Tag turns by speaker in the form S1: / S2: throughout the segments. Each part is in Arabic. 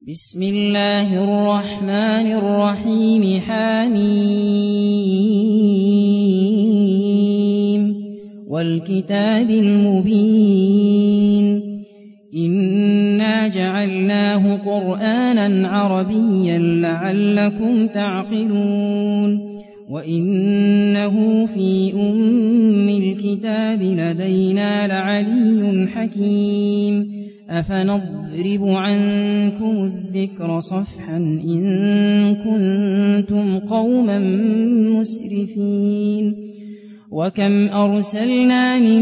S1: بسم الله الرحمن الرحيم حميم والكتاب المبين إنا جعلناه قرآنا عربيا لعلكم تعقلون وإنه في أم الكتاب لدينا لعلي حكيم أفنضرب عنكم الذكر صفحا إن كنتم قوما مسرفين وكم أرسلنا من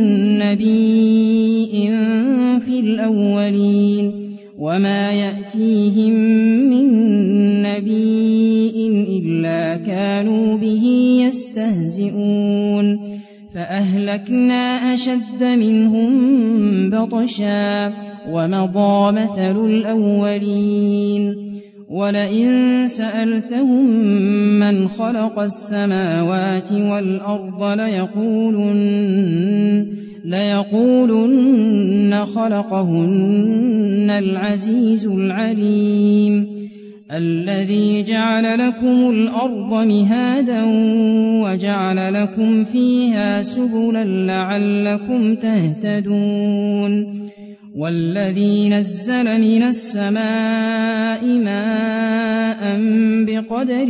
S1: نبي في الأولين وما يأتيهم من نبي إلا كانوا به يستهزئون فأهلكنا أشد منهم بطشا ومضى مثل الأولين ولئن سألتهم من خلق السماوات والأرض ليقولن خلقهن العزيز العليم الذي جعل لكم الأرض مهادا وجعل لكم فيها سبلا لعلكم تهتدون والذي نزل من السماء ماء بقدر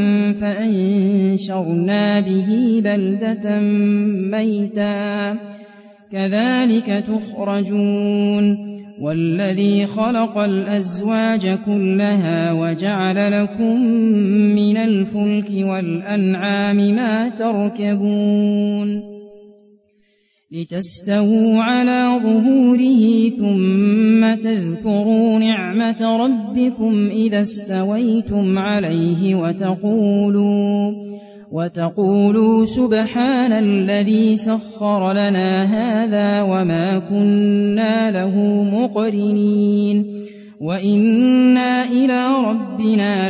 S1: فأنشرنا به بلدة ميتا كذلك تخرجون والذي خلق الأزواج كلها وجعل لكم من الفلك والأنعام ما تركبون لتستووا على ظهوره ثم تذكروا نعمة ربكم إذا استويتم عليه وتقولوا سبحان الذي سخر لنا هذا وما كنا له مقرنين وإنا إلى ربنا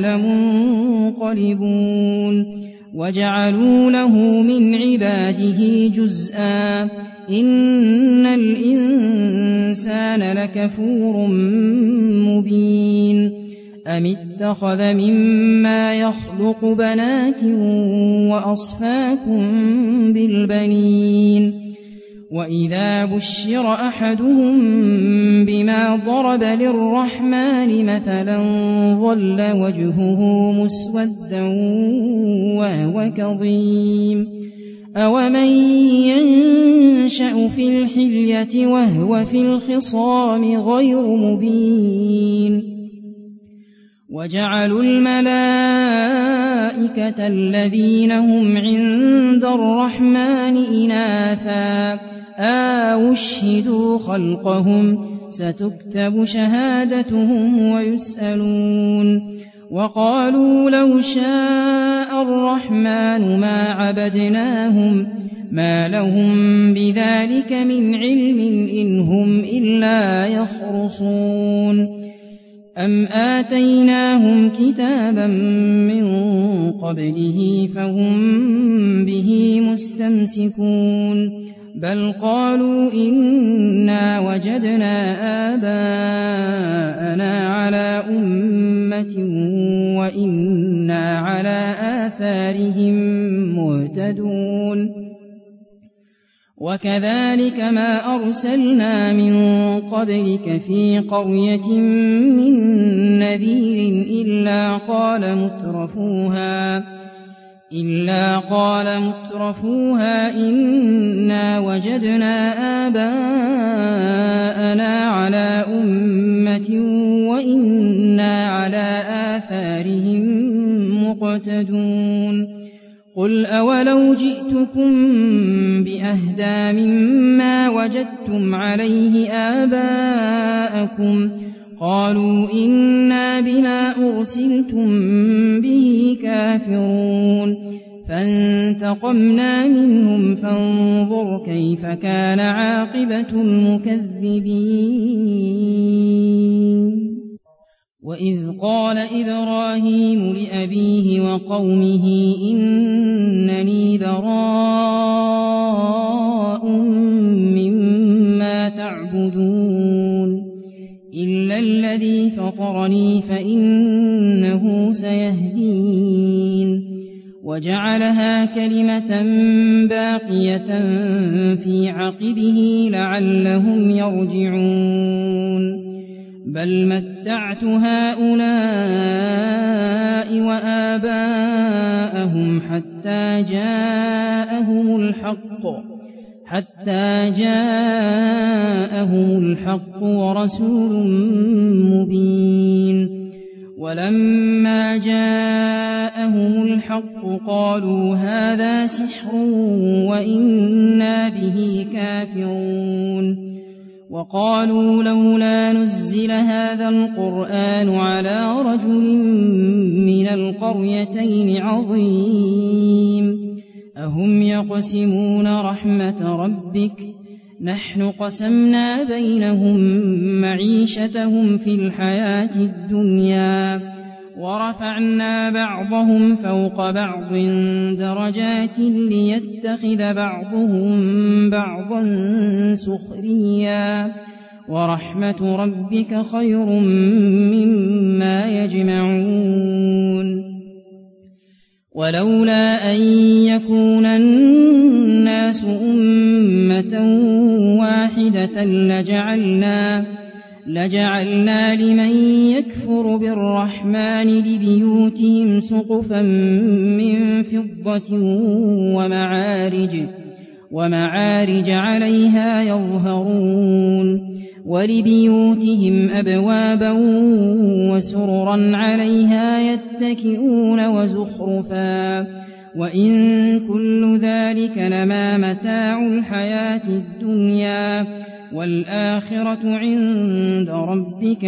S1: لمنقلبون وجعلوا له من عباده جزءا إن الإنسان لكفور مبين أم اتخذ مما يخلق بنات وأصفاكم بالبنين وإذا بشر أحدهم بما ضرب للرحمن مثلا ظل وجهه مسودا وهو كظيم أومن ينشأ في الحلية وهو في الخصام غير مبين وجعلوا الملائكة الذين هم عند الرحمن إناثا أشهدوا خلقهم ستكتب شهادتهم ويسألون وقالوا لو شاء الرحمن ما عبدناهم ما لهم بذلك من علم إن هم إلا يخرصون أم آتيناهم كتابا من قبله فهم به مستمسكون بل قالوا إنا وجدنا آباءنا على أمة وإنا على آثارهم مهتدون وكذلك ما أرسلنا من قبلك في قرية من نذير إلا قال مترفوها إنا وجدنا آباءنا على أمة وإنا على آثارهم مقتدون قل أولو جئتكم بأهدى مما وجدتم عليه آباءكم قالوا إنا بما أرسلتم به كافرون فانتقمنا منهم فانظر كيف كان عاقبة المكذبين وإذ قال إبراهيم لأبيه وقومه إنني براء مما تعبدون إلا الذي فطرني فإنه سيهدين وجعلها كلمة باقية في عقبه لعلهم يرجعون بل متعت هؤلاء وآباءهم حتى جاءهم الحق ورسول مبين ولما جاءهم الحق قالوا هذا سحر وإنا به كافرون وقالوا لولا نزل هذا القرآن على رجل من القريتين عظيم أهم يقسمون رحمة ربك نحن قسمنا بينهم معيشتهم في الحياة الدنيا ورفعنا بعضهم فوق بعض درجات ليتخذ بعضهم بعضا سخريا ورحمة ربك خير مما يجمعون ولولا أن يكون الناس أمة واحدة لجعلنا لمن يكفر بالرحمن لبيوتهم سقفا من فضة ومعارج عليها يظهرون ولبيوتهم أبوابا وسررا عليها يتكئون وزخرفا وإن كل ذلك لما متاع الحياة الدنيا والآخرة عند ربك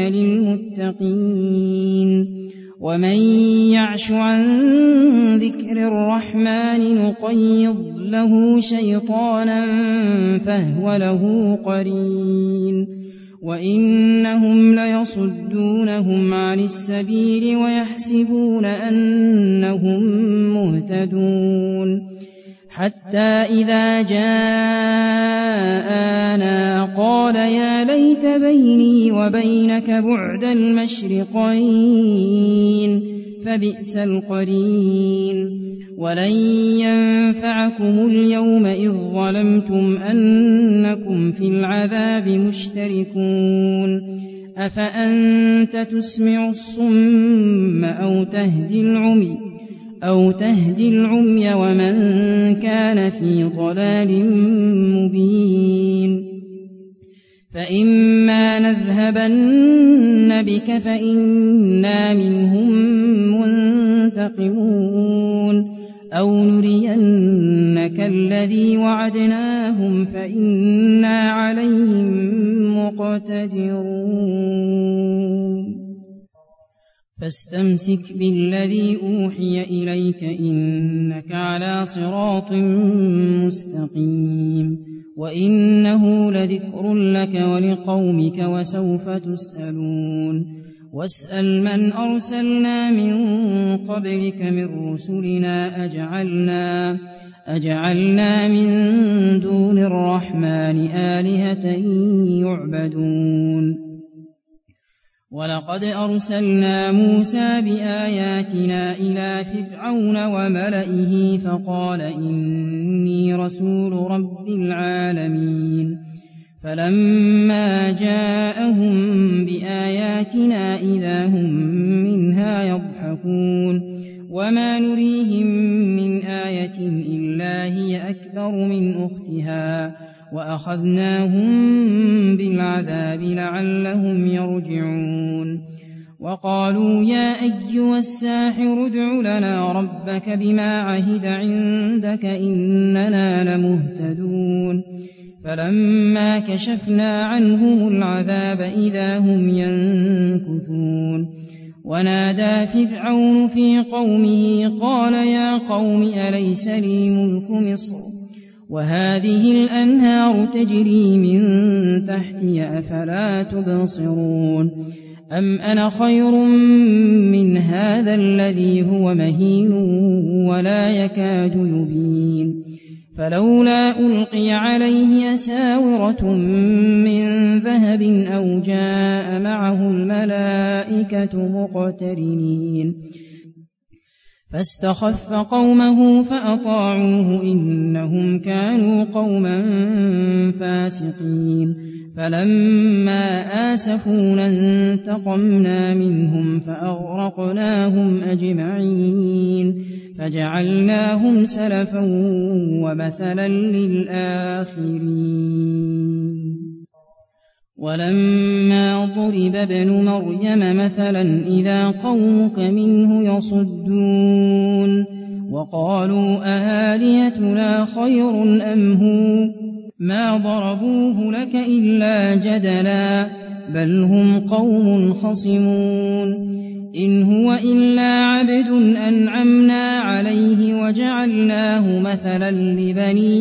S1: للمتقين ومن يعش عن ذكر الرحمن نقيض له شيطانا فهو له قرين وإنهم ليصدونهم عن السبيل ويحسبون أنهم مهتدون حتى إذا جاءنا قال يا ليت بيني وبينك بعد المشرقين فبئس القرين ولن ينفعكم اليوم إذ ظلمتم أنكم في العذاب مشتركون أفأنت تسمع الصم أو تهدي العمي ومن كان في ضلال مبين فإما نذهبن بك فإنا منهم منتقمون أو نرينك الذي وعدناهم فإنا عليهم مقتدرون فاستمسك بالذي أوحي إليك إنك على صراط مستقيم وإنه لذكر لك ولقومك وسوف تسألون واسأل من أرسلنا من قبلك من رسلنا أجعلنا من دون الرحمن آلهة يعبدون ولقد أرسلنا موسى بآياتنا إلى فرعون وملئه فقال إني رسول رب العالمين فلما جاءهم بآياتنا إذا هم منها يضحكون وما نريهم من آية إلا هي أكبر من أختها وأخذناهم بالعذاب لعلهم يرجعون وقالوا يا أيها الساحر ادع لنا ربك بما عهد عندك إننا لمهتدون فلما كشفنا عنهم العذاب إذا هم ينكثون ونادى فرعون في قومه قال يا قوم أليس لي ملك مصر وهذه الأنهار تجري من تحتي أفلا تبصرون أم أنا خير من هذا الذي هو مهين ولا يكاد يبين فلولا ألقي عليه أساورة من ذهب أو جاء معه الملائكة مقترنين فاستخف قومه فأطاعوه إنهم كانوا قوما فاسقين فلما آسفونا انتقمنا منهم فأغرقناهم أجمعين فجعلناهم سلفا ومثلا للآخرين ولما ضرب ابن مريم مثلا إذا قومك منه يصدون وقالوا أآلهتنا خير أم هو ما ضربوه لك إلا جدلا بل هم قوم خصمون إن هو إلا عبد أنعمنا عليه وجعلناه مثلا لبني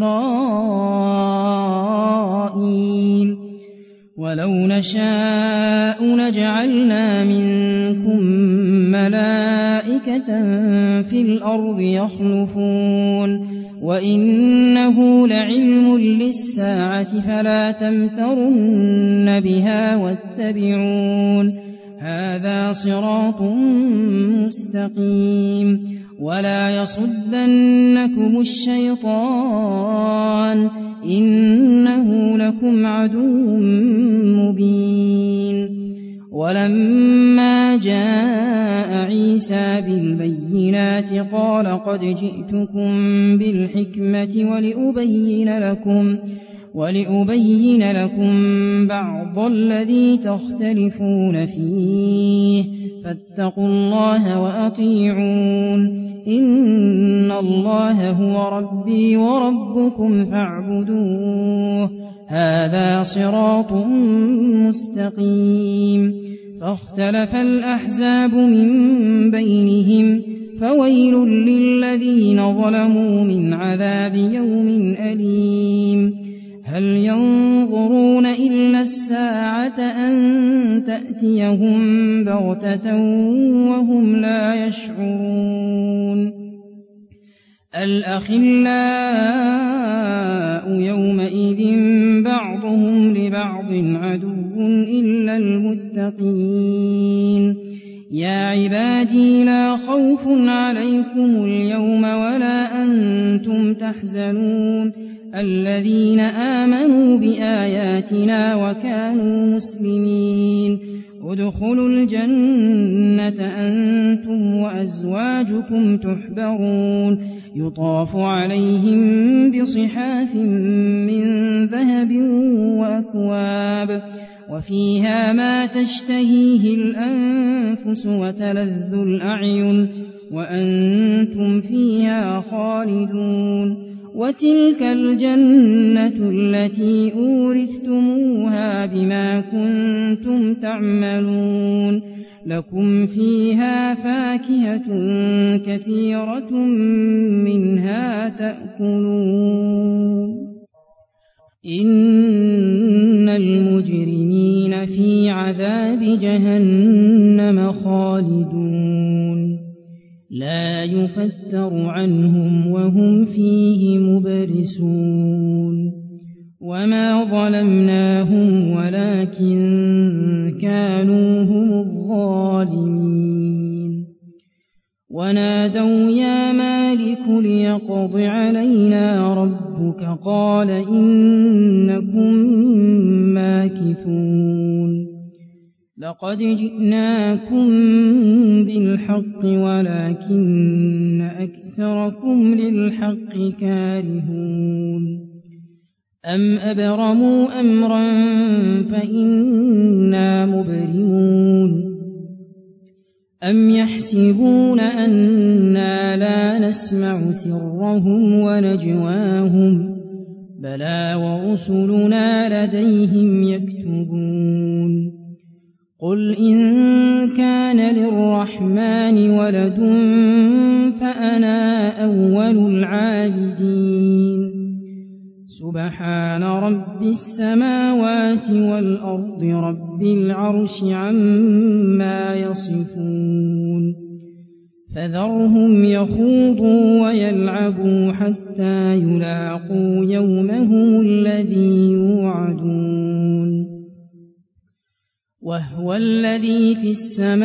S1: إسرائيل ولو نشاء لجعلنا منكم ملائكة في الأرض يخلفون وإنه لعلم للساعة فلا تمترن بها واتبعون هذا صراط مستقيم ولا يصدنكم الشيطان إنه لكم عدو مبين ولما جاء عيسى بالبينات قال قد جئتكم بالحكمة ولأبين لكم بعض الذي تختلفون فيه فاتقوا الله وأطيعون إن الله هو ربي وربكم فاعبدوه هذا صراط مستقيم فاختلف الأحزاب من بينهم فويل للذين ظلموا من عذاب يوم أليم هل ينظرون إلا الساعة أن تأتيهم بغتة وهم لا يشعرون الأخلاء يومئذ بعضهم لبعض عدو إلا المتقين يا عبادي لا خوف عليكم اليوم ولا أنتم تحزنون الذين آمنوا بآياتنا وكانوا مسلمين ادخلوا الجنة أنتم وأزواجكم تحبرون يطاف عليهم بصحاف من ذهب وأكواب وفيها ما تشتهيه الأنفس وتلذ الأعين وأنتم فيها خالدون وتلك الجنة التي أورثتموها بما كنتم تعملون لكم فيها فاكهة كثيرة منها تأكلون إن المجرمين في عذاب جهنم خالدون لا يفتر عنهم وهم فيه مبلسون وما ظلمناهم ولكن كانوا هم الظالمين ونادوا يا مالك ليقض علينا ربك قال إنكم ماكثون لقد جئناكم بالحق ولكن أكثركم للحق كارهون أم أبرموا أمرا فإنا مبرمون أم يحسبون أنا لا نسمع سرهم ونجواهم بلى ورسلنا لديهم يكتبون قل إن كان للرحمن ولد فأنا أول العابدين سبحان رب السماوات والأرض رب العرش عما يصفون فذرهم يخوضوا ويلعبوا حتى يلاقوا يومهم الذي يوعدون وهو الذي في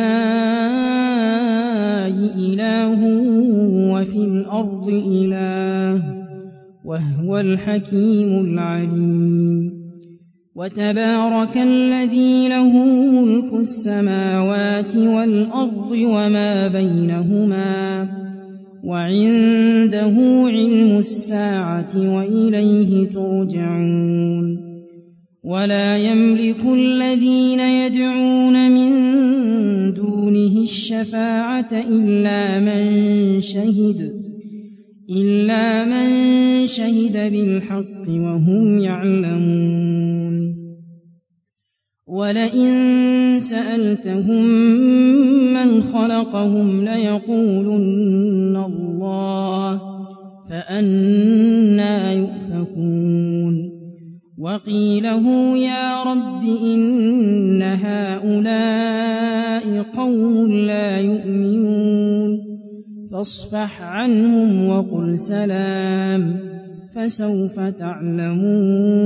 S1: السماء إله وفي الأرض إله وهو الحكيم العليم وتبارك الذي له ملك السماوات والأرض وما بينهما وعنده علم الساعة وإليه ترجعون ولا يملك الذين يدعون من دونه الشفاعة إلا من شهد بالحق وهم يعلمون ولئن سألتهم من خلقهم ليقولن الله فأنى يؤفكون وقيله يا رب إن هؤلاء قوم لا يؤمنون فاصفح عنهم وقل سلام فسوف تعلمون